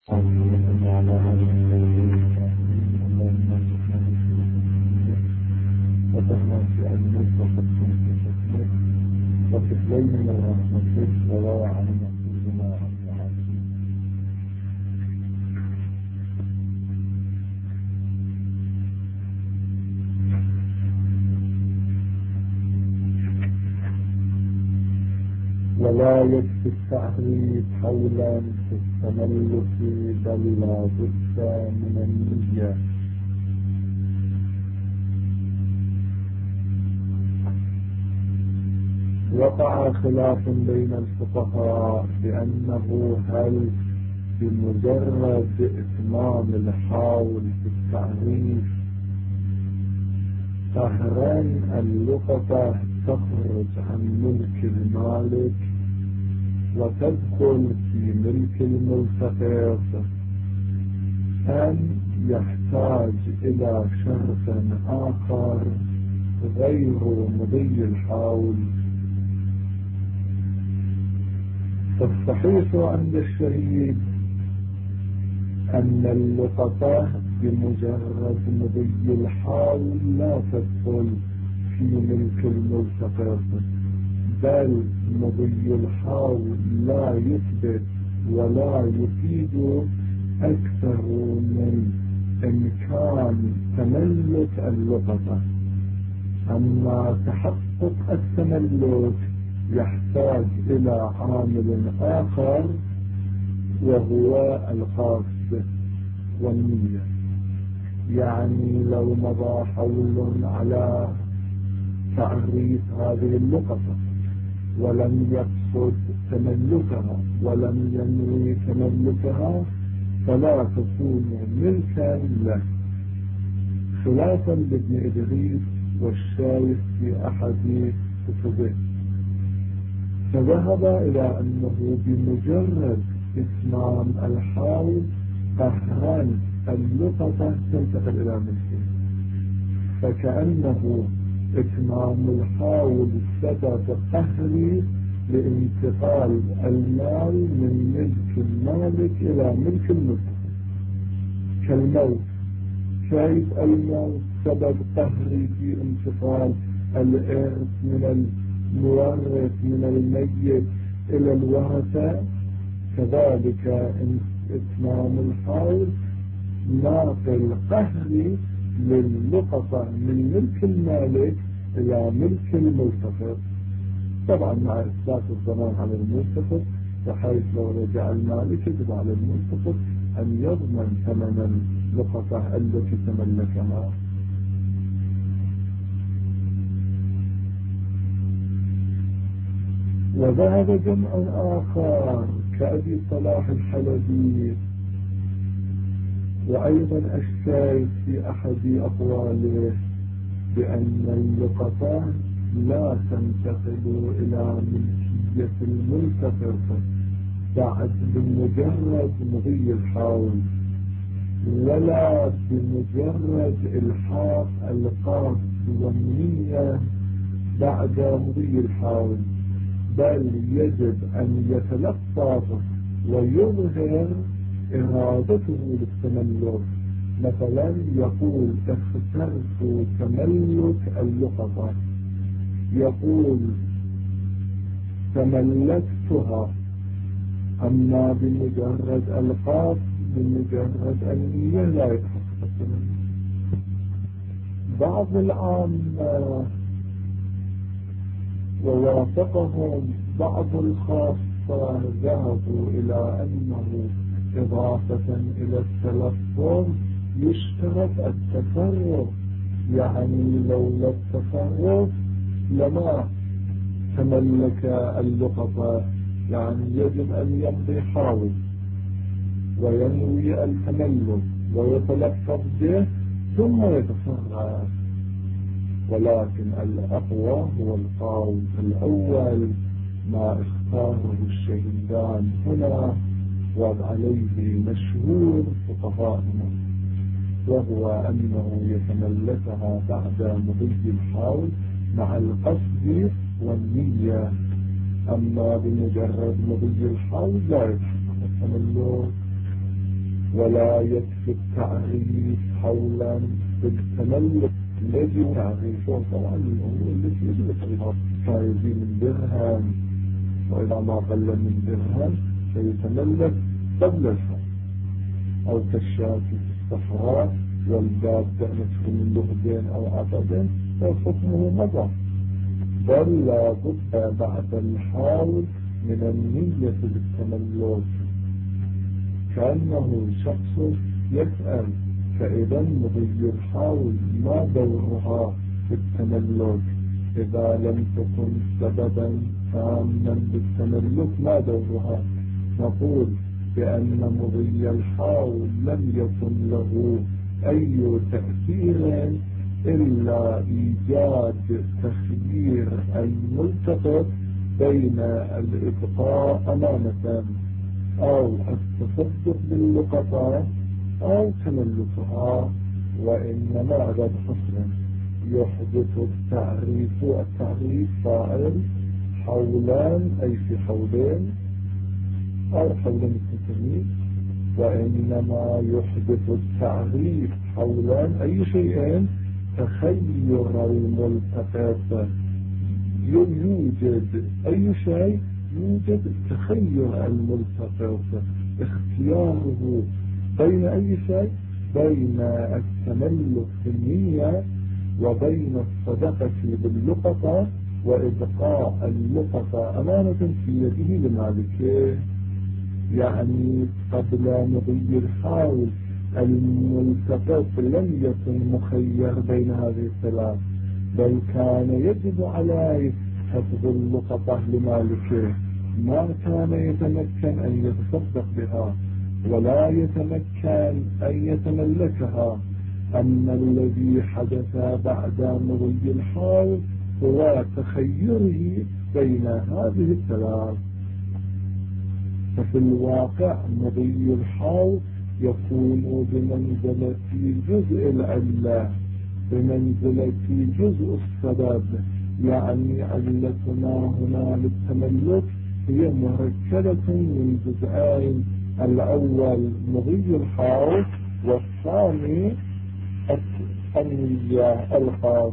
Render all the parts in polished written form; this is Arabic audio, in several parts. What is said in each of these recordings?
اللهم على هذا وتهنا في علمك وفتحنا في حكمك وكفلين من رحمتك ولا عن مقصودنا عن معاصيك. ولا يكفي التعريف حولا في التملك بل لا بد من النية. وقع خلاف بين الفقهاء بأنه هل بمجرد إتمام الحاول في التعريف قهرا اللقطة تخرج عن ملك المالك وتدخل في ملك الملتقط، أم يحتاج إلى شرط آخر غير مضي الحول. فالصحيح عند الشهيد أن اللقطة بمجرد مضي الحول لا تدخل في ملك الملتقط، بل مضي الحول لا يثبت ولا يفيد أكثر من إمكان تملك اللقطة. أما تحقق التملك يحتاج إلى عامل آخر وهو القصد والنية. يعني لو مضى حول على تعريف هذه اللقطة ولم يقصد تملكها ولم ينوي تملكها فلا تكون ملكا له، خلافا لابن إدريس والشايخ في أحد كتبه. فذهب إلى أنه بمجرد إتمام الحول قهران اللقطة تنتقل إلى ملكه، فكأنه إتمام الحول سبب قهري لانتقال المال من ملك المالك إلى ملك الملك، كالموت. كيف الموت سبب قهري في انتقال الإرث من المورث من الميت إلى الورثة، كذلك إتمام الحول ناقل قهري للقطة من ملك المالك إلى ملك الملتقط، طبعا مع إثبات الضمان على الملتقط، بحيث لو رجع المالك يجب على الملتقط أن يضمن ثمن اللقطة التي تملكها. وذهب جمع آخر كأبي صلاح الحلبي وأيضا الشايخ في أحد أقواله بأن اللقطة لا تنتقل إلى ملكية الملتقط بعد بمجرد مضي الحول، ولا بمجرد إلحاق القصد والنية بعد مضي الحول، بل يجب أن يتلفظ ويظهر إرادته للتملك. مثلا يقول اخترت تملك اللقطة، يقول تملكتها. أما بمجرد القاف بمجرد النية لا يتحقق التملك. بعض العامة ووافقهم بعض الخاصة ذهبوا إلى أنه إضافة إلى التلفظ يشترط التصرف، يعني لولا التصرف لما تملك اللقطة، يعني يجب أن يمضي حاول وينوي التملك ويتلفظ به ثم يتصرف. ولكن الأقوى هو القول الأول ما اختاره الشهيدان هنا وعليه مشهور فقهاءنا، وهو أنه يتملكها بعد مضي الحول مع القصد والنية. أما بمجرد مضي الحول لا يتحقق التملك. ولا يكفي التعريف حولا بالتملك الذي تعريفه طبعا هو الذي يدرك فيزيد الدرهم، وإذا ما قل من درهم فيتملك قبل الحول، أو كالشاة في الصحراء والدابة مدخل من لغدين أو عقدين فحكمه مضى، بل لا بد بعد الحول من النية بالتملك، كأنه شخص يسأل فإذا مضي الحول ما دورها في التملك؟ إذا لم تكن سببا تاما بالتملك ما دورها؟ نقول بأن مضي الحول لم يكن له أي تأثير إلا إيجاد تخيير الملتقط بين الإبقاء أمانة أو التصدق باللقطات أو تملكها، وإنما على حصر يحدث التعريف فاعل حولان أي في حولين أو حولين التسمية، وإنما يحدث التعريف حولان أي شيئين تخير الملتقط، يوجد أي شيء يوجد تخير الملتقط، اختياره بين أي شيء، بين التملك بالنية وبين الصدقة باللقطة وإبقاء اللقطة أمانة في يده لمالكه. يعني قبل مضي الحول الملتقط لم يكن مخير بين هذه الثلاث، بل كان يجب عليه حفظ اللقطة لمالكه، ما كان يتمكن أن يتصدق بها ولا يتمكن أن يتملكها. أما الذي حدث بعد مضي الحول هو تخيره بين هذه الثلاث. ففي الواقع مضي الحول يكون بمنزلة جزء العلة، بمنزلة جزء السبب، يعني علتنا هنا للتملك هي مركبة من جزئين، الأول مضي الحول والثاني النية الخاصة.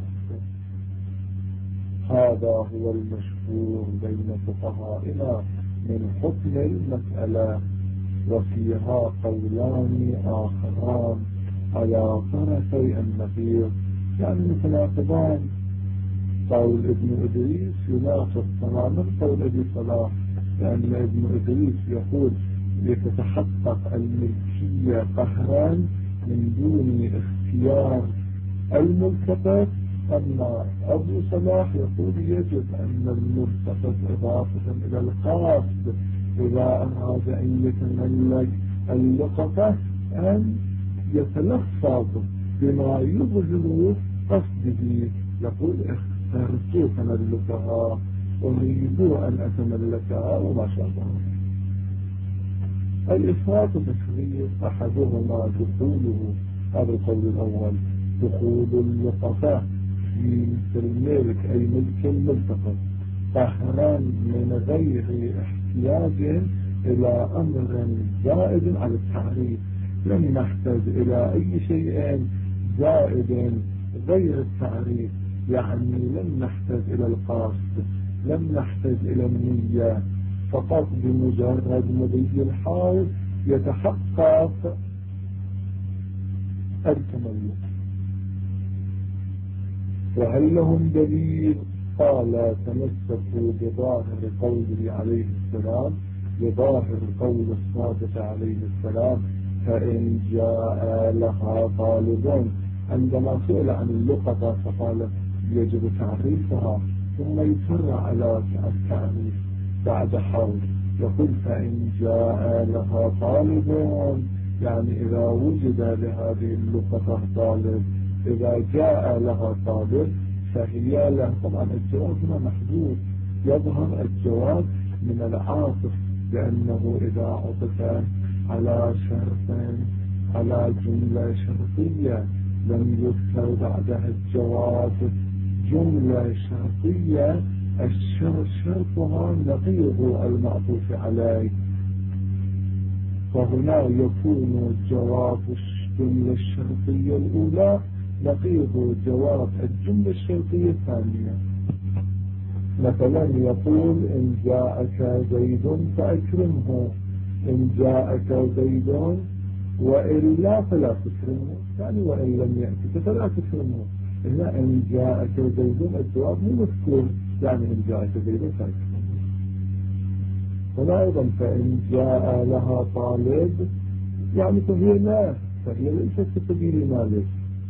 هذا هو المشهور بين فقهائنا من حكم المسألة، وفيها قولان آخران على طرفي النقيض، يعني متناقضان. قول ابن إدريس يناقض تماما قول ابي صلاح، لأن ابن إدريس يقول لتتحقق الملكية قهرا من دون اختيار الملتقط، أما أبو صلاح يقول يجب أن الملتقط إضافة إلى القاصد إذا أراد أن يتملك اللقطة أن يتلفظ بما يظهر قصده، يقول اخترت تملكها، أريد أن أتملكها وما شاء الله. الإفراط تشريط أحدهما دخوله، هذا القول الأول، دخول اللقطة في الملك أي ملك الملتقط قهرا من غير احتياج إلى أمر زائد على التعريف، لم نحتاج إلى أي شيء زائد غير التعريف، يعني لم نحتاج إلى القصد، لم نحتاج إلى النية، فقط بمجرد مضي الحول يتحقق التملك. وهل لهم دليل؟ قال تمسكوا بظاهر قوله عليه السلام، بظاهر قول الصادق عليه السلام، فإن جاء لها طالب. عندما سئل عن اللقطة فقال يجب تعريفها ثم يسر على التعريف بعد حول، يقول فإن جاء لها طالب، يعني إذا وجد لهذه اللقطة طالب، إذا جاء لها طالب فهي له. طبعا الجواب هنا محدود، يظهر الجواب من العاطف، لأنه إذا عطف على شرط على جملة شرطية لم يذكر بعدها الجواب جملة شرطية شرطها نقيض المعطوف عليه، فهنا يكون جواب الجملة الشرطية الأولى نقيض جواب الجملة الشرطية الثانية. مثلا يقول إن جاءك زيد فأكرمه، إن جاءك زيد وإلا فلا تكرمه، يعني وإن لم يأتك فلا تكرمه. هنا إن جاءك زيد الجواب مو مذكور، يعني إن جاءك زيد فأكرمه. هنا أيضا فإن جاء لها طالب يعني فهي لا، فهي ليست كسبيل مالك،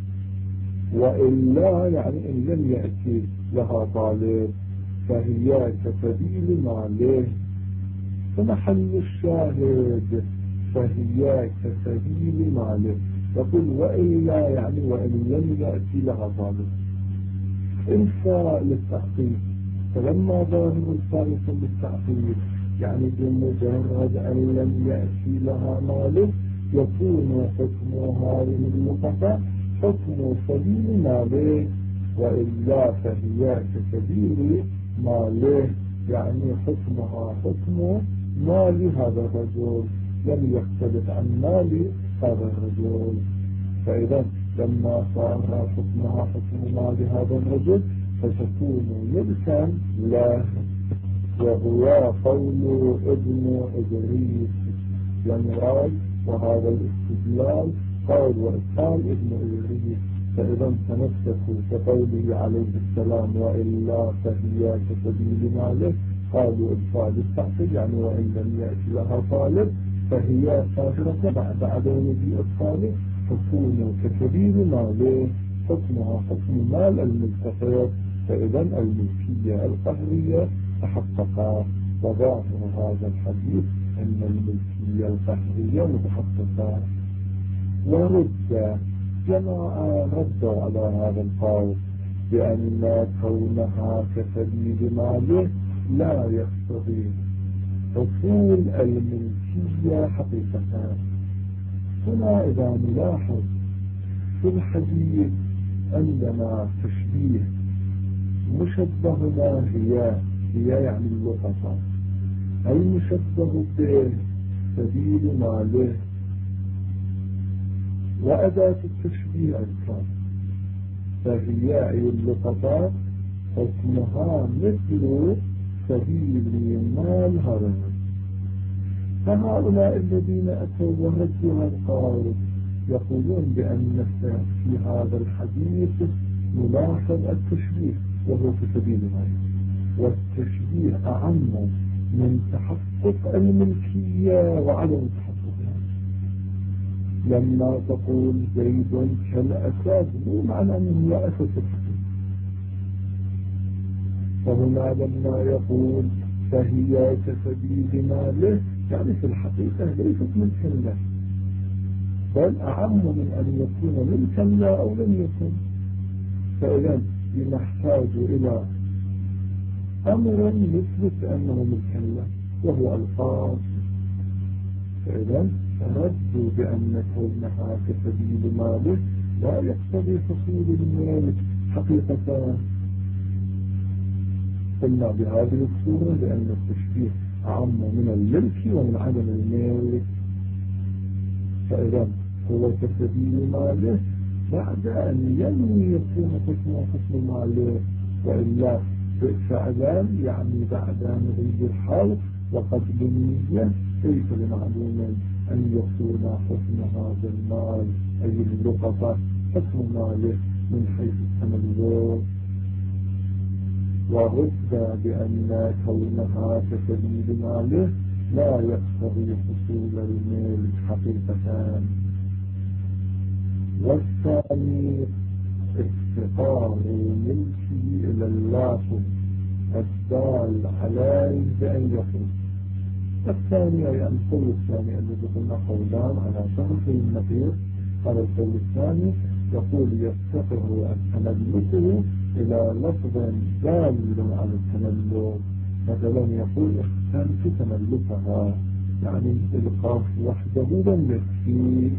وإلا يعني إن لم يأتي لها طالب فهي كسبيل ماله. فمحل الشاهد فهي كسبيل ماله. يقول وإلا يعني وإن لم يأتي لها طالب. الفاء للتحقيق، فلما ظاهر الفاء للتحقيق يعني بمجرد أن لم يأتي لها مالك يكون حكم هذه اللقطة حكم سبيل ماله، وإلا فهي كسبيل ماله، يعني حكمها حكم مال هذا الرجل لم يختلف عن مال هذا الرجل. فإذا لما صار حكمها حكم مال هذا الرجل فتكون ملكا له. وهو قول ابن إدريس ينراد، وهذا الاستدلال قول وإدخال ابن إدريس. فإذا تمسكوا كقوله عليه السلام وإلا فهي كسبيل ماله، قالوا إدخال التحقيق يعني وإن لم يأتي لها طالب فهي كافرة بعد عدم إدخاله تكون كسبيل ماله، حكمها حكم مال الملتقط. فإذا الملكية القهرية تحقق. وظاهر هذا الحديث أن الملكية القهرية متحققة. ورد جماعة ردوا على هذا القول بأن كونها كسبيل ماله لا يقتضي حصول الملكية حقيقة. هنا إذا نلاحظ في الحديث عندنا تشبيه مشبهنا هي يعني اللقطة، أي مشبه به سبيل ماله، وأداة التشبيه أيضا فهي أي اللقطة حكمها مثل سبيل مال هذا. فهؤلاء الذين أتوا وردوا هذا القول يقولون بأن في هذا الحديث نلاحظ التشبيه وهو في سبيل مال، والتشبيه أعم من تحقق الملكية وعدم تحققها. لما تقول زيد كالأسد مو معنى أنه لا أسد في الحقيقة. فهنا لما يقول فهي كسبيل ماله يعني في الحقيقة ليست ملكا له، بل أعم من أن يكون ملكا له أو لم يكن. فإذا نحتاج إلى أمر يثبت أنه ملكا له وهو الفاظ. فإذا ردوا بأن كونها كسبيل ماله لا يقتضي حصول الملك حقيقة. قلنا بهذه الصورة لأن التشبيه أعم من الملك ومن عدم الملك. فإذا هو كسبيل ماله بعد أن ينوي يكون حكم ماله، وإلا فعلا يعني بعد أن يريد الحال وقد بنية كيف لمعلوم أن يكون حكم هذا المال أي اللقطة حكم ماله من حيث التملك. ورد بأن كونها كسبيل ماله لا يقتضي حصول الملك حقيقة. والثاني افتقار ملكه إلى اللافظ الدال عليه بأن يقول. الثاني أي القول الثاني الذي قلنا قولان على شرط النقيض. هذا القول الثاني يقول يفتقر التملك إلى لفظ دال على التملك. مثلا يقول اختنت تملكها يعني القاف وحده لم يكفي.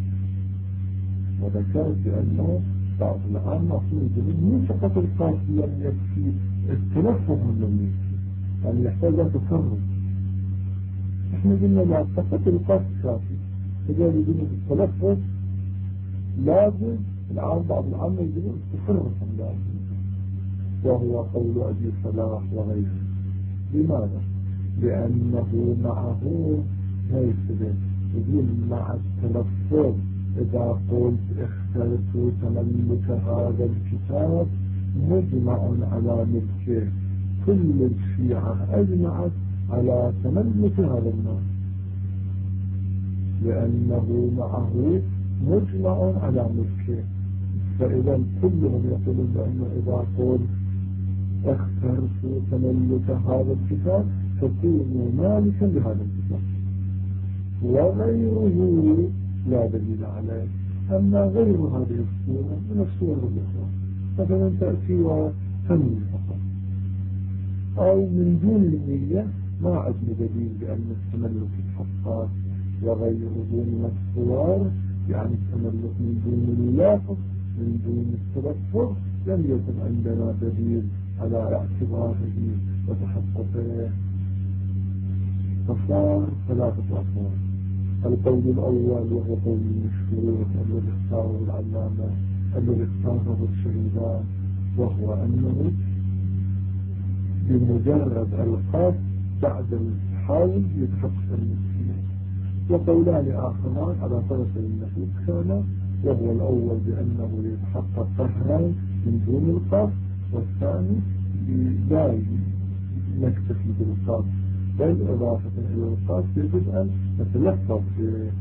وذكرت بأنه بعض الآن مفروض مو فقط القاف لم يكفي، التلفظ لم يكفي، يعني يحتاج تصرف. احنا قلنا لا فقط القصد كافي، فقال يقولون التلفظ لازم. الآن بعض العامة يقولون تصرف لازم، وهو قول أبي صلاح وغيره. لماذا؟ لأنه معه ليس يقول مع التلفظ إذا قلت اخترت تملك هذا الكتاب مجمع على ملكه، كل الشيعة أجمعت على تملك هذا المال، لأنه معه مجمع على ملكه. فإذا كلهم يقولون بأنه إذا قلت اخترت تملك هذا الكتاب تكون مالكا لهذا الكتاب، وغيره لا دليل عليه. أما غير هذه الصورة من الصور الأخرى، مثلا تأتي وتنوي فقط، أو من دون النية ما عندنا دليل بأن التملك يتحقق. وغيره من الصور يعني التملك من دون اللفظ من دون التلفظ لم يكن عندنا دليل على اعتباره وتحققه. فصار ثلاثة أقوال. القول الأول وهو قول المشهور الذي اختاره العلامة الذي اختاره الشهيدان، وهو أنه بمجرد القصد بعد الحول يتحقق المسلمين. وقولان آخران على طرف النفوذ كان، وهو الأول بأنه يتحقق قهرا من دون القصد، والثاني لا نكتفي بالقصد بل إضافة إلى القصد يجب أن نتلفظ به.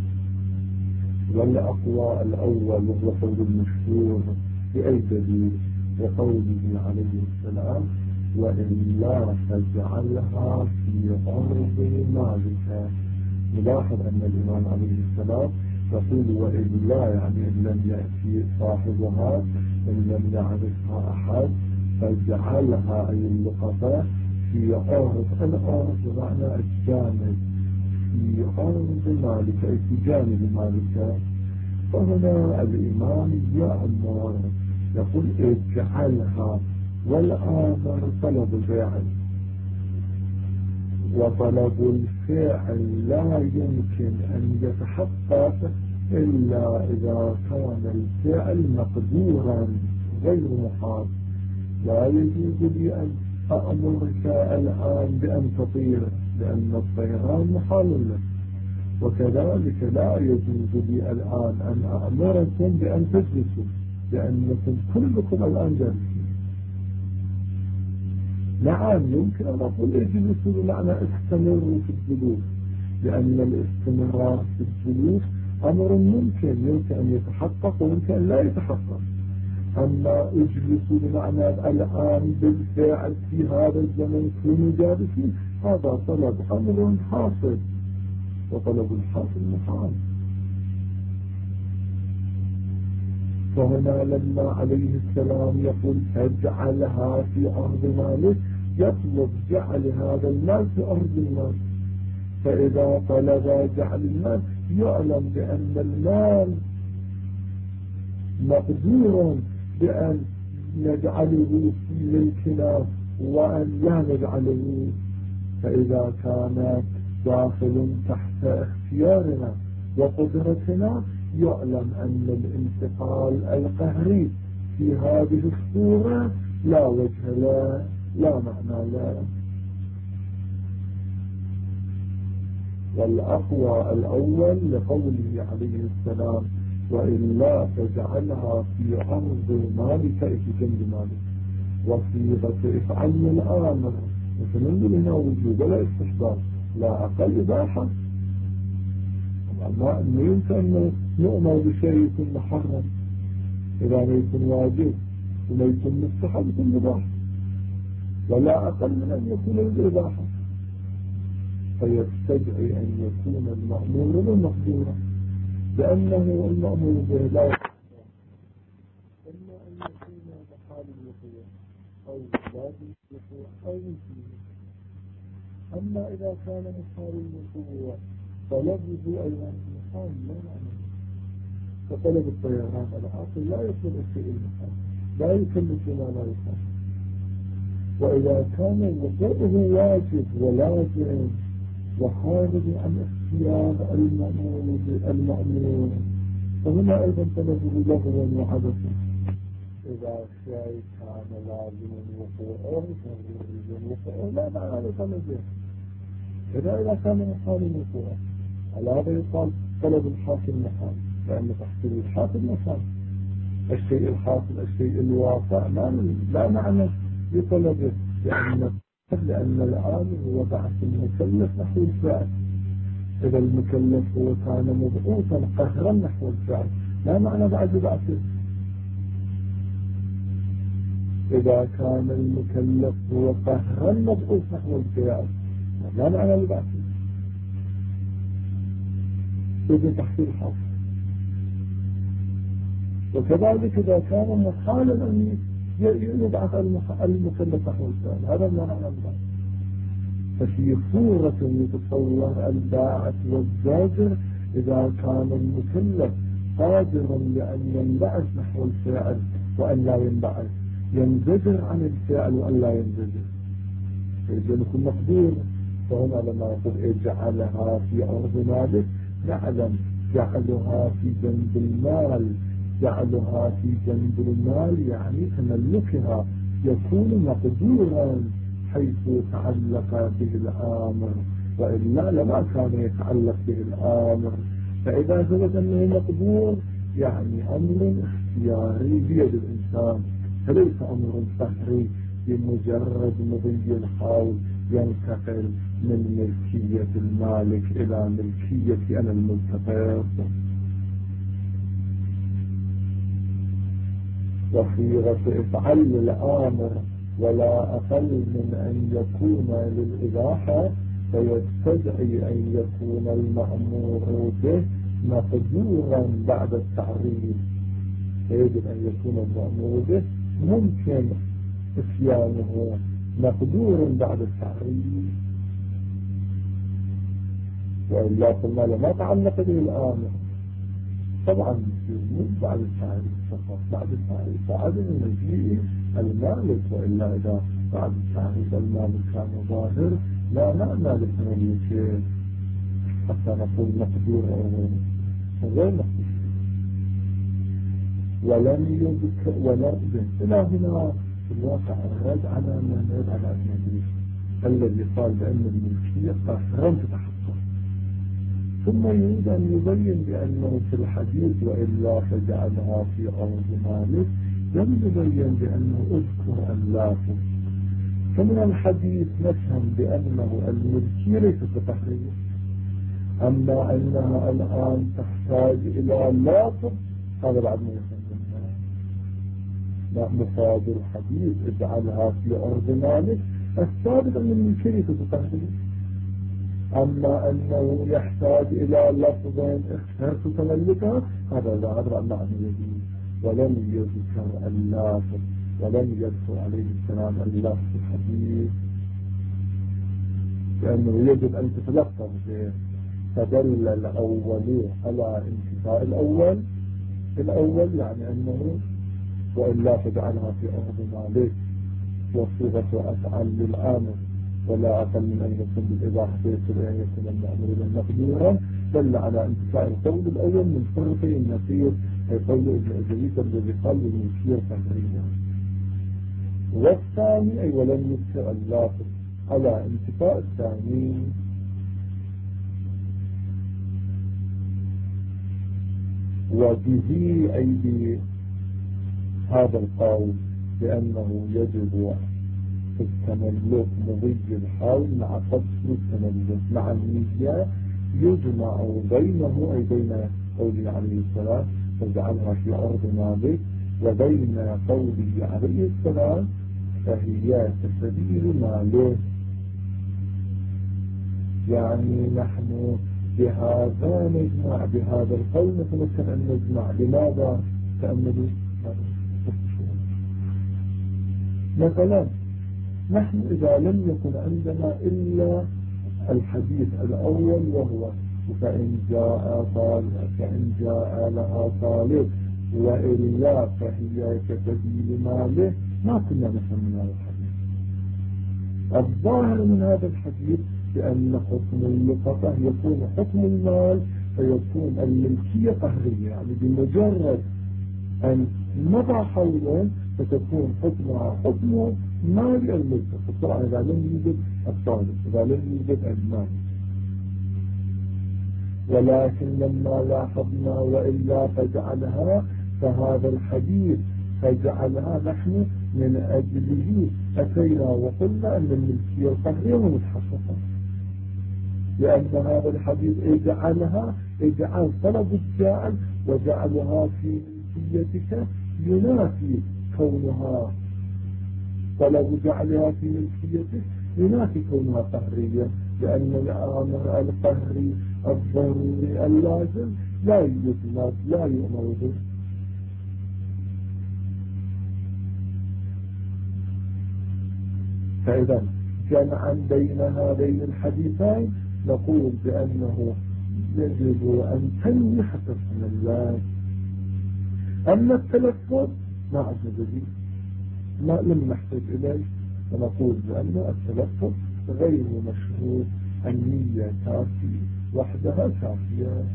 والأقوى الأول وهو قول المشهور بأي دليل، وقوله عليه السلام وإلا فاجعلها في عرض مالك. نلاحظ أن الإمام عليه السلام يقول وإلا يعني إن لم يأتي صاحبها إن لم يعرفها أحد فاجعلها أي اللقطة في عرض. العرض بمعنى الجانب، في عرض مالك أي في جانب مالك. فهنا الإمام يأمر يقول اجعلها، والآمر طلب الفعل، وطلب الفعل لا يمكن أن يتحقق إلا إذا كان الفعل مقدورا غير محال. لا يجوز لي أن أأمرك الآن بأن تطير لأن الطيران محال لك، وكذلك لا يجوز لي الآن أن أأمركم بأن تجلسوا لأنكم كلكم الآن جالسين. نعم يمكن أن أقول اجلسوا بمعنى استمروا في الجلوس، لأن الاستمرار في الجلوس أمر يمكن أن يتحقق ويمكن أن لا يتحقق. أما اجلسوا بمعنى الآن بالفعل في هذا الزمن كونوا جالسين، هذا طلب أمر حاصل، وطلب الحاصل محال. فهنا لما عليه السلام يقول اجعلها في أرض مالك يطلب جعل هذا المال في أرض المال. فإذا طلب جعل المال يعلم بأن المال مقدور بأن نجعله في ملكنا وأن لا نجعله. فإذا كان داخل تحت اختيارنا وقدرتنا يعلم أن الانتقال القهري في هذه الصورة لا وجه له لا معنى له. والأقوى الأول لقوله عليه السلام وإلا فجعلها في عرض مالك في جنب مالك، وصيغة افعلنا الآمر وتنزل هنا وجوب ولا استحباب، لا أقل إباحة. ما يمكن أن نؤمر بشيء يكون محرم إذا ما يكون واجب، وما يكون مستحب يكون مباح، ولا أقل من أن يكون الإباحة. فيستدعي أن يكون المأمور بالمقدورة، لأنه المأمور به لا إما أن يكون بحال الوقوع أو لازم الوقوع أو يمكن. أما إذا كان محال الوقوع طلبه أيضا محال لا معنى. فطلب الطيران العاقل لا يطلب الشيء المحال، لا يكلف ما لا يفعل. وإذا كان وقوعه واجب ولازم وخارج عن اختيار المأمور، فهنا أيضا طلبه لغوا وعبثا. إذا الشيء كان لازم وقوعه فيريد وقوعه لا معنى لطلبه. إذا كان محال وقوعه على هذا يقال طلب الحاصل محال، لأن تحصيل الحاصل محال. الشيء الحاصل الشيء الواقع لا معنى لطلبه، لأن الآن هو بعث المكلف نحو الفعل. إذا المكلف هو كان مبعوثا قهرا نحو الفعل لا معنى بعد بعثه. إذا كان المكلف هو قهرا مبعوث نحو الفعل لا معنى لبعثه. بدون تحصيل حاصل. وكذلك إذا كان محالا أن يبعث المكلف نحو الفعل هذا لا معنى لبعثه. ففي صورة يتصور الباعث والزاجر إذا كان المكلف قادرا لأن ينبعث نحو الفعل وأن لا ينبعث، ينزجر عن الفعل وأن لا ينزجر، يجب يكون مقدور. فهنا لما يقول اجعلها في أرض مالك نعلم جعلها في جنب المال، جعلها في جنب المال يعني تملكها يكون مقدورا حيث يتعلق به الآمر، وإلا لما كان يتعلق به الآمر. فإذا ثبت أنه مقدور يعني أمر اختياري بيد الإنسان، فليس أمر قهري بمجرد مضي الحول ينتقل من ملكية المالك إلى ملكية أنا الملتقط. وصيغة افعل الآمر ولا أقل من أن يكون للإباحة، فيستدعي أن يكون المأمور به مقدورا بعد التعريف. فيجب أن يكون المأمور به ممكن إتيانه مقدور بعد التعريف، وإلا قلنا لما تعلق به الآمر. طبعا مش بعد التعريف فقط، بعد التعريف فعدم مجيء المالك، وإلا إذا بعد التعريف المالك كان ظاهر لا معنى للتملك حتى نقول مقدور غير مقدور. ولم يذكر إلى هنا في الواقع الرد على من يرد على المدريس الذي قال بأن الملكية قهرا تتحقق، ثم يريد أن يبين بأنه في الحديث وإلا فجعلها في أرض مالك لم يبين بأنه اذكر اللافظ. فمن الحديث نفهم بأنه الملكية ليست بتحرير، أما أنها الآن تحتاج إلى لافظ هذا بعد ما يفهم. مفاد الحديث اجعلها في أرض مالك الثابت أن الملكية تتحرير، أما أنه يحتاج إلى لفظ اخترت تملكها هذا لا أدرى معنى يجيب. ولم يذكر اللافظ ولم يذكر عليه السلام اللافظ في الحديث، لأنه يجب أن تتلفظ به. فدل الأول على انتفاء الأول يعني أنه وإلا فجعلها في أرض مالك وصيغة أفعل للآمر ولا أقل من أن يكون بالإباحة يصل أن يكون المأمور مقدورا، دل على انتفاء القول الأول من فرقي النصير أي قول ابن أجريس الذي قال بالمشير تقريبا. والثاني أي ولم يذكر اللافظ على انتفاء الثاني، وبه أي بهذا القول بأنه يجب في التملك مضي الحول مع قصر التملك مع النية يجمع بينه أي بين قوله عليه السلام فاجعلها في أرض مالك وبين قوله عليه السلام فهي سبيل مالك. يعني نحن بهذا نجمع بهذا القول نتمكن أن نجمع. لماذا؟ تأملوا مثلا نحن إذا لم يكن عندنا إلا الحديث الأول وهو فإن جاء لها طالب وإلا فهي كسبيل ماله، ما كنا نفهم من هذا الحديث. الظاهر من هذا الحديث لأن حكم اللقطة يكون حكم المال، فيكون الملكية قهرية، يعني بمجرد أن مضى حولا فتكون حكمها حكم مال الملك. طبعا إذا لم يوجد الثالث، إذا لم يوجد المال. ولكن لما لاحظنا وإلا فجعلها، فهذا الحديث فجعلها نحن من أجله أتينا وقلنا أن الملكية القهرية متحققة، لأن هذا الحديث اجعل طلب الجاعل وجعلها في ملكيتك ينافي كونها، طلب جعلها في ملكيتك ينافي كونها قهرية، لأن الآمر القهري الضروري اللازم لا يطلب لا يؤمر به. فإذا جمعا بين هذين الحديثين نقول بأنه يجب أن تنوي حتى اسم الله. أما التلفظ ما عجب به، ما لم نحتاج إليه، ونقول بأن التلفظ غير مشروط، النية كافية وحدها كافية،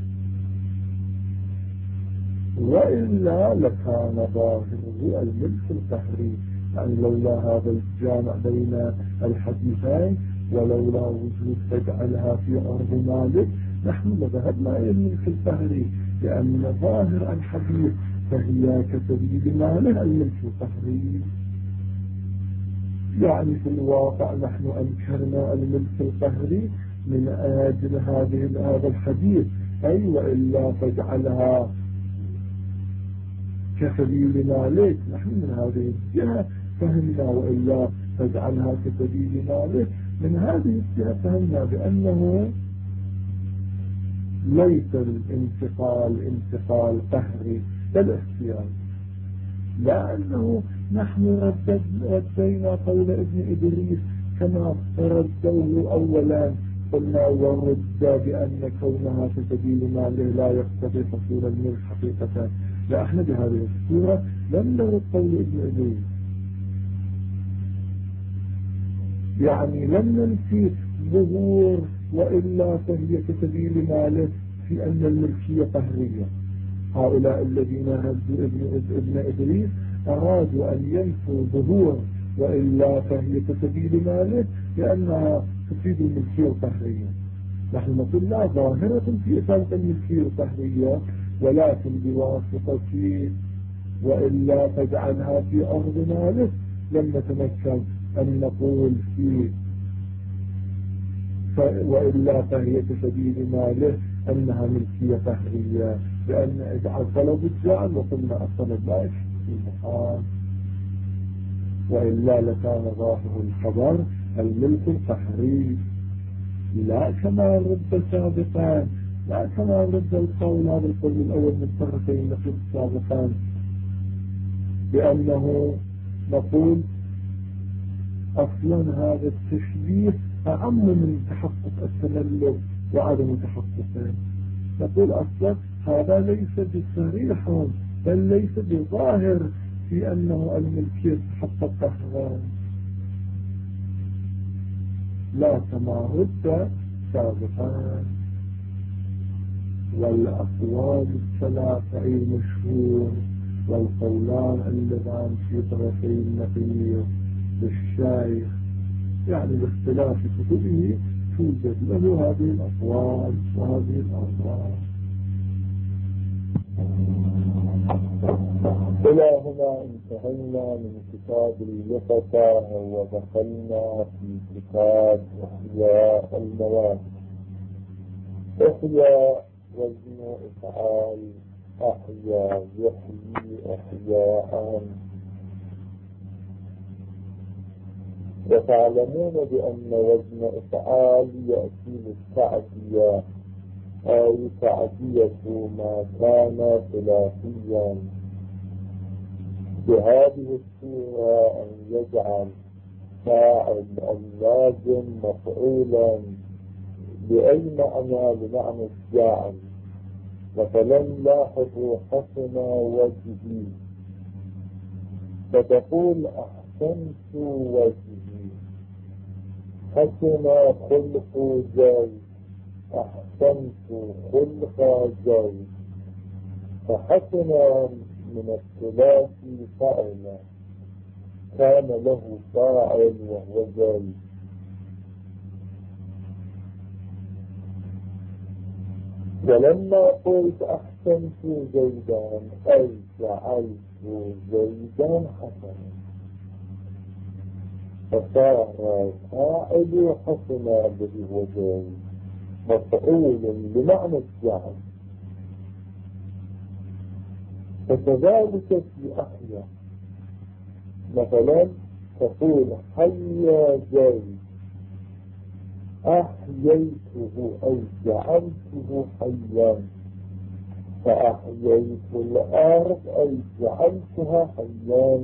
وإلا لكان ظاهره الملك القهري. يعني لولا هذا الجامع بين الحديثين ولولا وجود تجعلها في أرض مالك نحن لذهبنا إلى الملك القهري، لأن ظاهر الحديث فهي كسبيل ماله الملك القهري. يعني في الواقع نحن أنكرنا الملك القهري من أجل هذا الحديث، أي وإلا فاجعلها كسبيل مالك، نحن من هذه الجهة فهمنا، وإلا فاجعلها كسبيل مالك من هذه الجهة فهمنا بأنه ليس الانتقال انتقال قهري بل اختيار، لأنه نحن ردينا قول ابن إدريس كما ردوه أولا، قلنا ورد بأن كونها في سبيل ماله لا يقتضي حصول الملك حقيقة. لا، احنا بهذه الصورة لم نرد قول ابن إدريس، يعني لم ننفي ظهور وإلا فهي كسبيل ماله في أن الملكية قهرية. هؤلاء الذين ردوا ابن إدريس أرادوا أن ينفوا ظهور وإلا فهي كسبيل ماله لأنها تفيد الملكية القهرية. نحن نقول لا، ظاهرة في إثبات الملكية القهرية، ولكن بواسطة وإلا تجعلها في أرض مالك لم نتمكن أن نقول فيه وإلا فهي كسبيل ماله أنها ملكية قهرية، لأن اجعل طلب الجعل وقلنا الطلب لا يشفي المحال، وإلا لكان ظاهر الخبر الملك القهري، لا كما رد سابقا، لا كما رد القول هذا القول الأول من طرفين نقول سابقا، بأنه نقول أصلا هذا التشبيه أعم من تحقق التملك وعدم تحققه. نقول أصلا هذا ليس بصريح بل ليس بظاهر في أنه الملكية تحقق قهرا، لا كما رد سابقا. والأقوال الثلاثة المشهور والقولان اللذان في طرفي النقيض للشيخ، يعني باختلاف كتبه توجد له هذه الأقوال وهذه الأقوال. إلى هنا انتهينا من كتاب اللقطة ودخلنا في كتاب إحياء المواد. إحياء وزن إفعال، أحيا يحيي إحياء. وتعلمون بأن وزن إفعال يأتي للتعدية أو تعدية ما كان ثلاثيا، بهذه الصورة أن يجعل فاعل اللازم مفعولا بأي معنى بمعنى الجاعل. مثلا لاحظوا حسن وجهي، فتقول أحسنت وجهي، حسن خلق زيد أحسنت خلق زيد. فحسن من الثلاثي فعل كان له فاعل وهو زيد. ولما قلت أحسنت زيدا أي جعلت زيدا حسنا، فصار فاعل حسن الذي هو زيد مفعول بمعنى الجعل. فكذلك في أحيا، مثلا تقول حيا زيد أحييته أي جعلته حيا، فأحييت الأرض أي جعلتها حيا،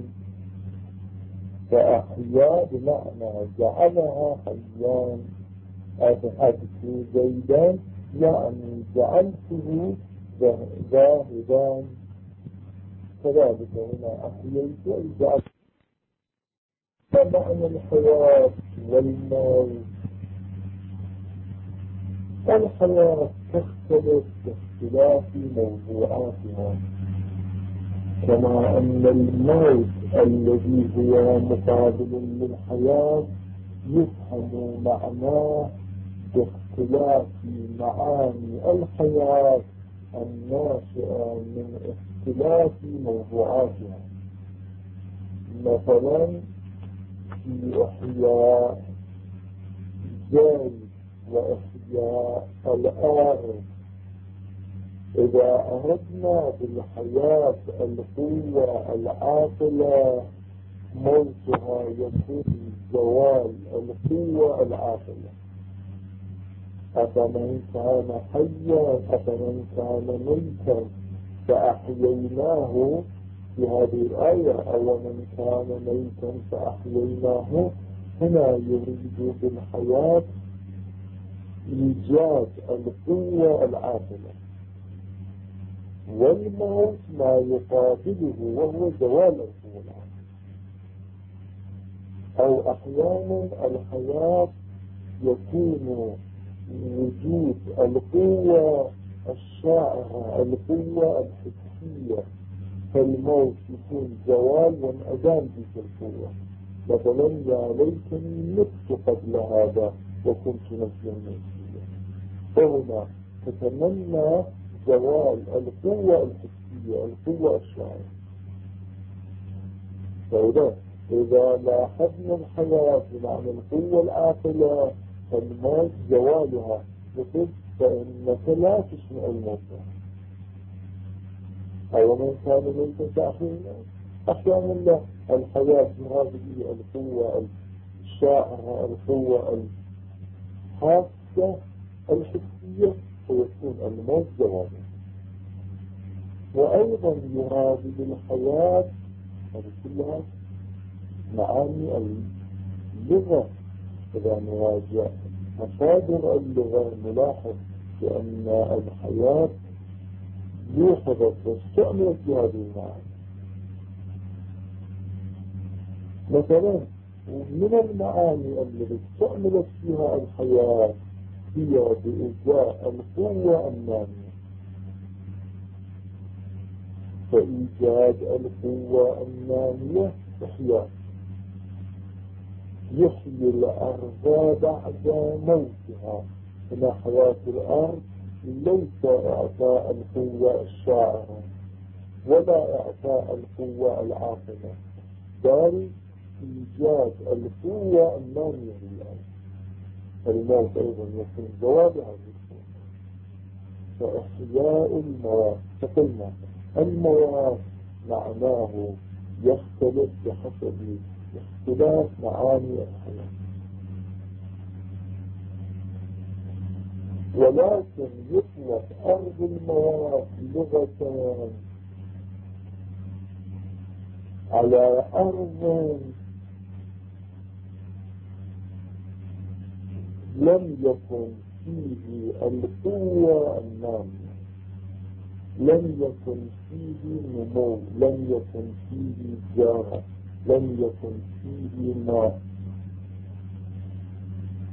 فأحيا بمعنى جعلها حيا. أبحثت زيدا يعني جعلته ذاهبا. كذلك هنا أحييت أي جعلت. معنى الحياة والموت. الحياة تختلف باختلاف موضوعاتها، كما أن الموت الذي هو مقابل للحياة يفهم معناه باختلاف معاني الحياة الناشئة من اختلاف موضوعاتها. مثلا في إحياء زيد وإحياء الأرض، إذا أردنا بالحياة القوة العاقلة موتها يكون زوال القوة العاقلة. أفمن كان حيا أفمن كان ميتا فأحييناه في هذه الآية، أو من كان ميتا فأحييناه. هنا يريد بالحياة إيجاد القوة العاقلة، والموت ما يقابله وهو زوال القوة العاقلة. أو أحيانا الحياة يكون وجود القوة الشاعرة القوة الحسية، فالموت يكون زوال وانعدام تلك القوة. مثلا يا ليتني مت قبل هذا وكنت نسيا منسيا، فهنا تتمنى زوال القوة الحسية القوة الشاعرة. فإذا لاحظنا الحياة بمعنى القوة العاقلة فالموت زوالها، مثل فإنك لا تسمع الموت. أو من كان ميتا فأحييناه. أحيانا الحياة هذه القوة الشاعرة القوة الحاسة الحسية فيكون الموت زواله. وأيضا يراد بالحياة هذه كلها معاني اللغة. إذا نراجع مصادر اللغة نلاحظ بأن الحياة يوحظت واستعملت بهذه المعاني. مثلا من المعاني التي استعملت فيها الحياة هي بإيجاد القوة النامية. فإيجاد القوة النامية إحياء، يحيي الأرض بعد موتها. إن حياة الأرض ليس إعطاء القوة الشاعرة ولا إعطاء القوة العاقلة، بل إيجاد القوة النامية للأرض. الموت أيضا يكون زوال هذه القوة. فإحياء الموات، فقلنا الموات معناه يختلف بحسب اختلاف معاني الحياة، ولكن يطلق أرض الموات لغة على أرض لم يكن فيه القوة النامية، لم يكن فيه نمو، لم يكن فيه جارة، لم يكن فيه ماء.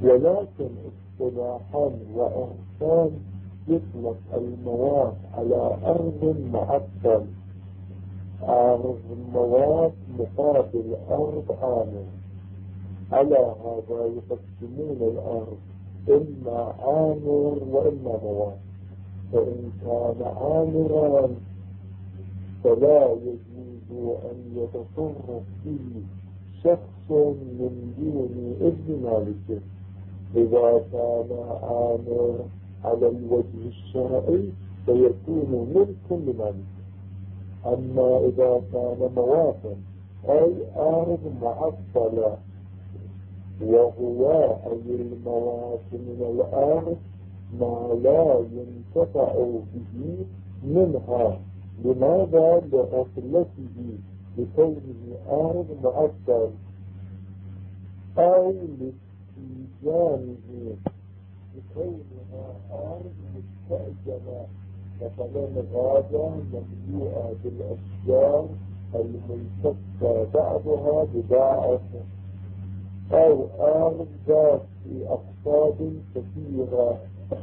ولكن اصطلاحا وإرسال يطلق المواد على أرض معطل، أرض مواد مقابل أرض آمن. على هذا يقسمون الأرض إما عامر وإما مواد. فإن كان عامرا فلا يجوز أن يتصرف فيه شخص من دون إذن مالكه. إذا كان عامر على الوجه الشرعي فيكون ملك لمالكه. أما إذا كان موافق أي أرض معطلة، وهو أي المواد من الأرض ما لا ينتفع به منها. لماذا؟ لغفلته، لكونه أرض معطل، أو لاستيجانه، لكونها أرض مستأجرة، مثلا غابة مملوءة بالأشجار الملتفة بعضها ببعض، أو أرض ذات أقطاب كثيرة.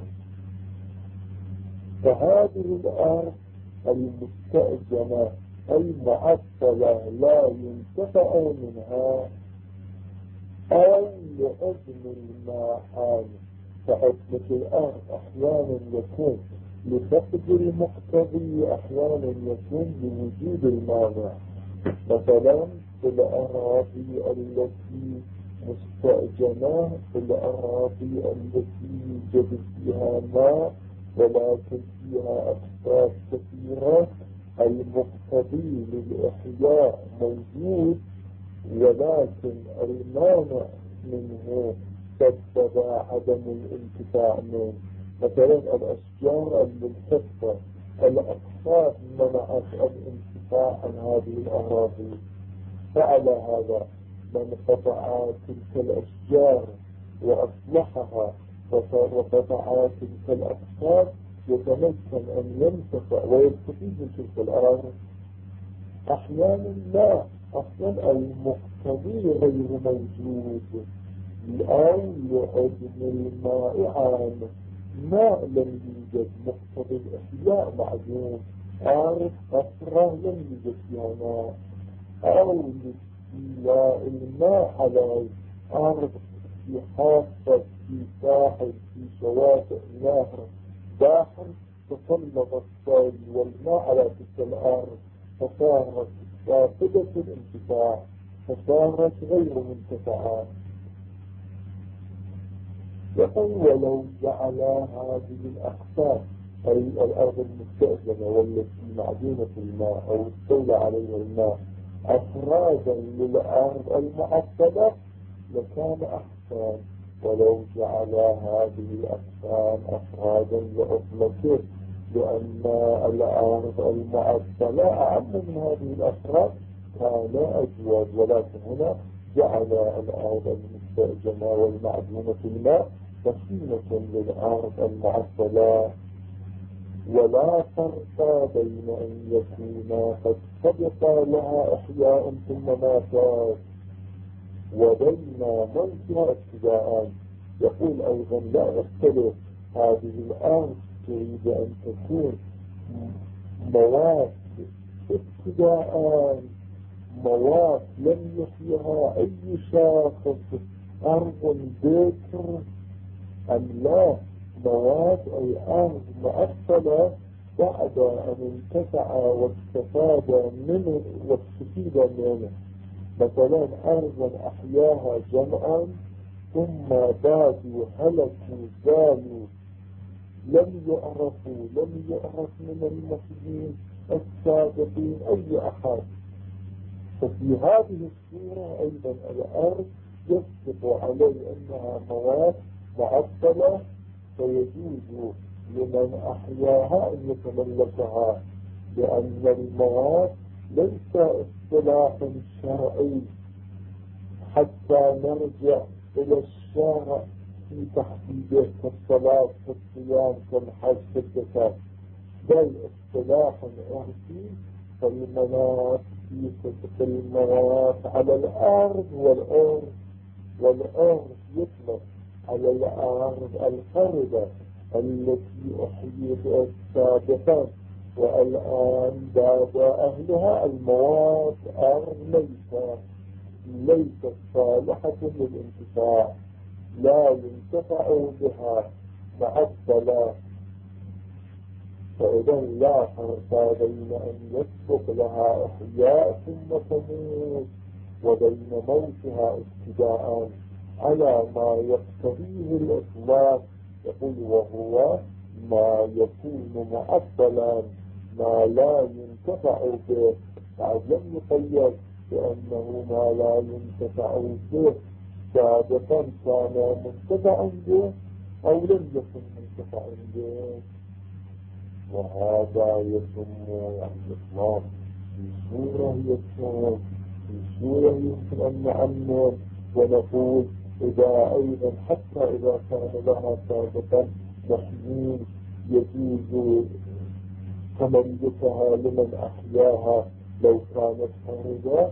فهذه الأرض المستأجرة المعطلة لا ينتفع منها، أو لعدم الماء. فعدمة الأرض أحيانا يكون لفقد المقتضي، أحيانا يكون لوجود المانع. مثلا في الأراضي التي مستأجرة، في الأراضي التي يوجد فيها ماء ولكن فيها أقطاب كثيرة، المقتضي للإحياء موجود ولكن المانع منه سبب عدم الانتفاع منه. مثلا الأشجار الملتفة، الأقطاب منعت الانتفاع عن هذه الأراضي. فعلى هذا من قطع تلك الأشجار وأصلحها وقطع تلك الأقطاب يتمكن أن ينتفع ويستفيد من تلك الأراضي. أحيانا لا، أصلا المقتضي غير موجود، أو لعدم الماء عام، ماء لم يوجد، مقتضي الإحياء معدوم، أرض قصرة لم يوجد فيها ماء، أو لاستيلاء الماء على أرض في حافة، في ساحل، في شواطئ نهر، بحر، تسلط الصيد والماء على تلك الأرض فصارت فاقدة الانتفاع، فصارت غير منتفعة. يقول ولو جعل هذه الأقسام أي الأرض المستأجرة والتي معدومة الماء أو استولى عليها الماء أفرادا للأرض المعطلة لكان أحسن، ولو جعل هذه الأقسام أفرادا لعطلته، لأن الأرض المعطلة أعم من هذه الأفراد كان أجود. ولكن هنا جعل الأرض المستأجرة والمعدومة الماء قسيمة للأرض المعطلة. ولا فرق بين أن يكون قد سبق لها إحياء ثم ماتت وبين موتها ابتداء. يقول أيضا لا يختلف، هذه الأرض تريد أن تكون مواد ابتداء، مواد لم يحيها أي شخص، أرض بكر، أم لا مواد أي أرض مؤصلة بعد أن انتفع واستفاد منه واستفيد منه. مثلا أرضا أحياها جمعا ثم بادوا هلكوا زالوا، لم يعرف من المسلمين السابقين أي أحد. ففي هذه الصورة أيضا الأرض يصدق عليه أنها مواد معطلة، فيجوز لمن أحياها أن يتملكها، لأن المواد ليس اصطلاح شرعي حتى نرجع إلى الشارع في تحديده كالصلاة كالصيام كالحج كالزكاة، بل اصطلاح عرفي فالمناط في صدق المواد على الأرض والأرض يطلق على الأرض الخردة التي أحيت سابقا، والآن باب أهلها المواد أرض ليست صالحة للانتفاع، لا ينتفع بها مع الصلاة. فإذا لا فرق بين أن يسبق لها إحياء ثم تموت وبين موتها ابتداء على ما يقتضيه الإطلاق. يقول وهو ما يكون معطلا ما لا ينتفع به، بعد لم يقيد بأنه ما لا ينتفع به سابقا كان منتفع به أو لم يكن منتفع به، وهذا يسمى الإطلاق. في صورة يكون، في صورة يمكن أن نعمم ونقول إذا أيضا حتى إذا كان لها سابقا محيين يجوز تملكها لمن أحياها لو كانت خارجة،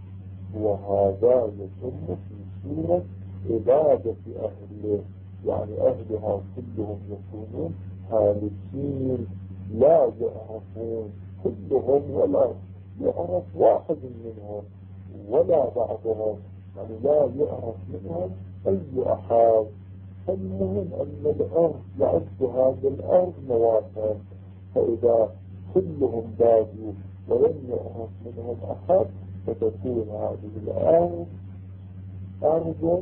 وهذا يتم في صورة عبادة أهله، يعني أهلها كلهم يكونون هالكين لا يعرفون كلهم ولا يعرف واحد منهم ولا بعضهم، يعني لا يعرف منهم أي أحد. فالمهم أن الأرض يعد هذا الأرض نواة، فإذا كلهم بادوا ولم يعرف منهم أحد فتكون هذه الأرض أرض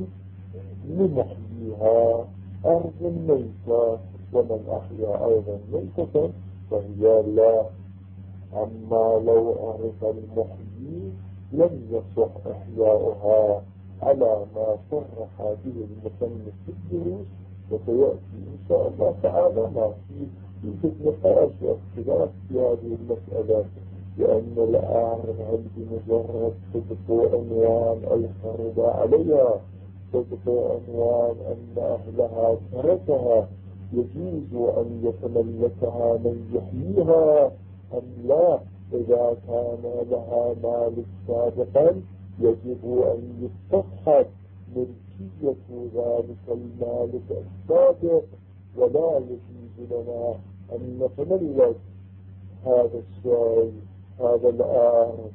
لمحييها أرض ميتة، ومن أحيا أيضا ميتة فهي لا. أما لو عرف المحيي لم يصح إحياؤها على ما صرح به المصنف في الدروس، وسيأتي إن شاء الله تعالى ما في نقاش واختلاف في هذه المسألة، لأن الآن عندي مجرد صدق عنوان الفرض عليها، صدق عنوان أن أهلها تركها يجوز أن يتملكها من يحييها أم لا. إذا كان لها مال سابقا يجب أن يستصحب ملكية ذلك المالك السابق، ولا يجوز لنا أن نتملك هذا الشيء هذا الآن.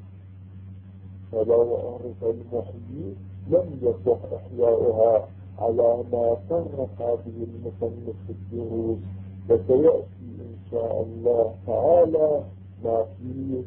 فلو عرف المحيي لم يصح إحياؤها على ما صرح به المصنف في الدروس، وسيأتي إن شاء الله تعالى ما فيه.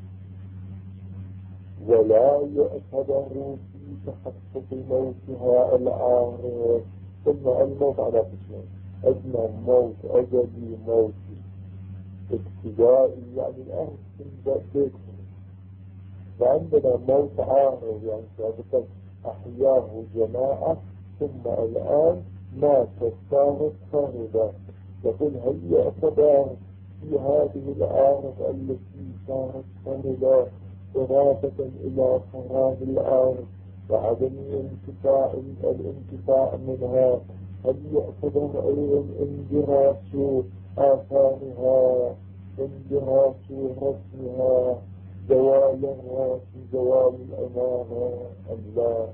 ولا يعتبر في تحقق موتها العارض. ثم الموت على قسمين: أجمع موت أجلي موت ابتدائي، يعني الأهل تنبأ بيكم، وعندنا موت عارض يعني سابقا أحياه جماعة ثم الآن مات صارت خارجة. يقول هل يعتبر في هذه الأرض التي صارت خارجة إضافة إلى خراب الأرض وعدم الانتفاع منها، هل يعتبر أيضا اندراس آثارها، اندراس رسمها، زوال الراس، زوال الأمانة أم لا؟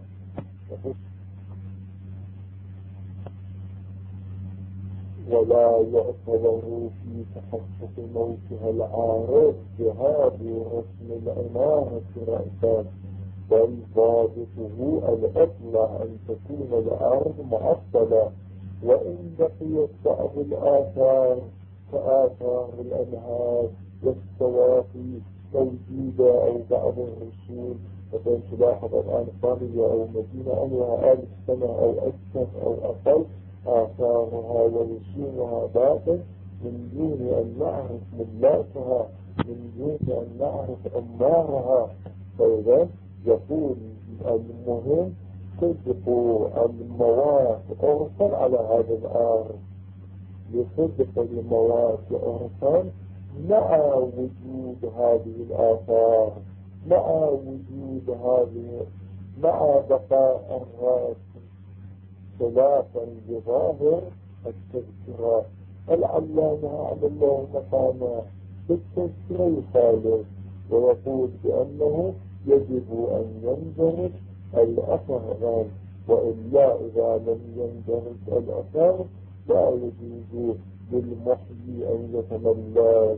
ولا يعتبر في تحقق موتها العارض ذهاب رسم الأمانة رأسا، بل ضابطه الأصل أن تكون الأرض معطلة، وإن بقيت بعض الآثار كآثار الأنهار والسواقي موجودة أو بعض الرسوم، مثلا تلاحظ الآن قرية أو مدينة أنها 1000 سنة أو أكثر أو أقل، آثارها ورسومها باقٍ من دون أن نعرف ملاكها، من دون أن نعرف أمارها. فإذا يقول المهم صدق المواد عرفا على هذا الأرض، لصدق المواد عرفا مع وجود هذه الآثار، مع وجود هذه، مع بقاء الرأس، خلافا لظاهر التذكرة. العلامة على الله مقامه بالتذكرة يخالف ويقول بأنه يجب أن ينظر الأثر وإلا إذا لم يندرج الأثر لا يجوز للمحيي أن يتملك.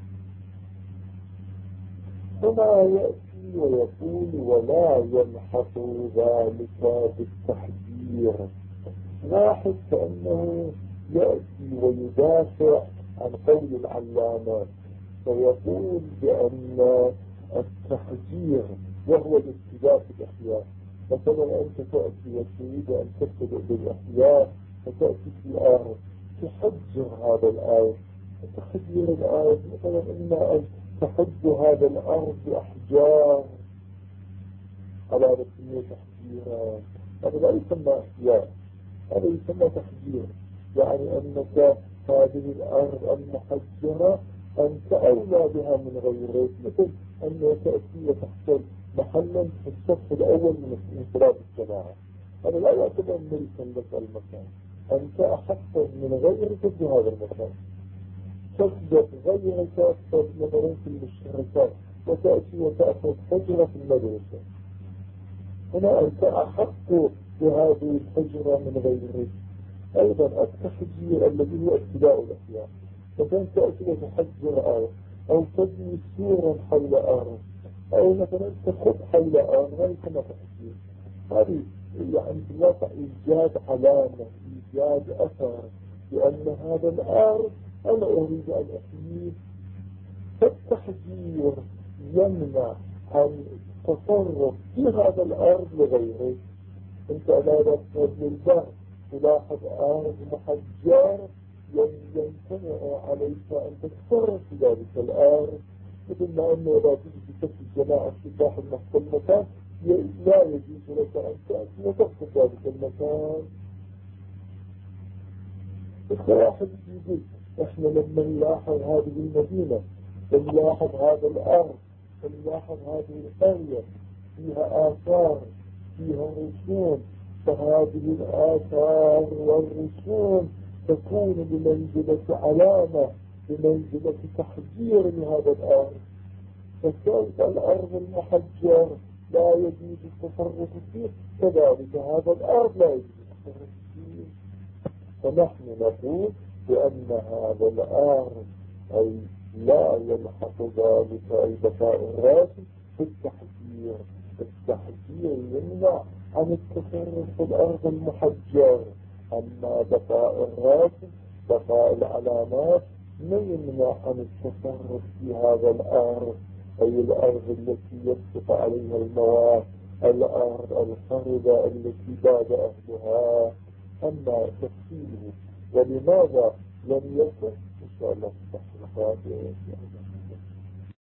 هنا يأتي ويقول ولا يلحق ذلك بالتحذير. واحد كأنه يأتي ويدافع عن قول العلامات فيقول بأن التحذير وهو الابتداء في الإحياء. مثلا أنت تأتي وتريد أن تبتدئ بالإحياء فتأتي في الآية تحذر هذا الآية. تحذير الآية مثلا إما أن تحد هذا الأرض بأحجار على رسمية تحذيرا، هذا لا يسمى إحياء، هذا يسمى تحذير. يعني أنك هذه الأرض المحجرة أنت أولى بها من غيرك، مثل أنه تأتي وتحصل محلا في الصف الأول من صلاة الجماعة، هذا لا يعتبر ملكا لك المكان، أنت أحق من غيرك في هذا المكان. تصدق غيرك مثلا في المشتركات وتأتي وتأخذ حجرة في المدرسة، هنا أنت أحق بهذه الحجرة من غيرك. أيضا التحجير الذي هو ابتداء الأحياء، مثلا تأتي وتحجر أرض أو تبني سورا حول أرض أو مثلا تخط حول أرض، هذا يسمى تحجير. هذه يعني بالواقع إيجاد علامة، إيجاد أثر بأن هذا الأرض أنا أريد أن أحييه. فالتحجير يمنع عن التصرف في هذا الأرض لغيره. أنت لا تذهب للبر تلاحظ أرض محجر يمتنع عليك أن تتصرف في ذلك الأرض، مثل ما أنه إذا تجد بكف الجماعة في داخل نفس المكان لا يجوز لك أن تأتي وتقصد ذلك المكان. واحد يقول احنا لما نلاحظ هذه المدينة، نلاحظ هذا الأرض، نلاحظ هذه القرية فيها آثار فيها رسوم، فهذه الآثار والرسوم تكون بمنزلة علامة، بمنزلة تحذير لهذا الأرض. فكيف الأرض المحجر لا يجوز التصرف فيه، كذلك هذا الأرض لا يجوز التصرف فيه. فنحن نقول بأن هذا الأرض أي لا يلحق ذلك البقاء الراسي في التحذير. التحذير يمنع عن التصرف في الأرض المحجر، أما بقاء الراسي بقاء العلامات لا يمنع عن التصرف في هذا الأرض، أي الأرض التي يسبق عليها المواد، الأرض الخربة التي باد أهلها. أما تفصيله ولماذا لم يكن إن شاء الله سبحانه وتعالى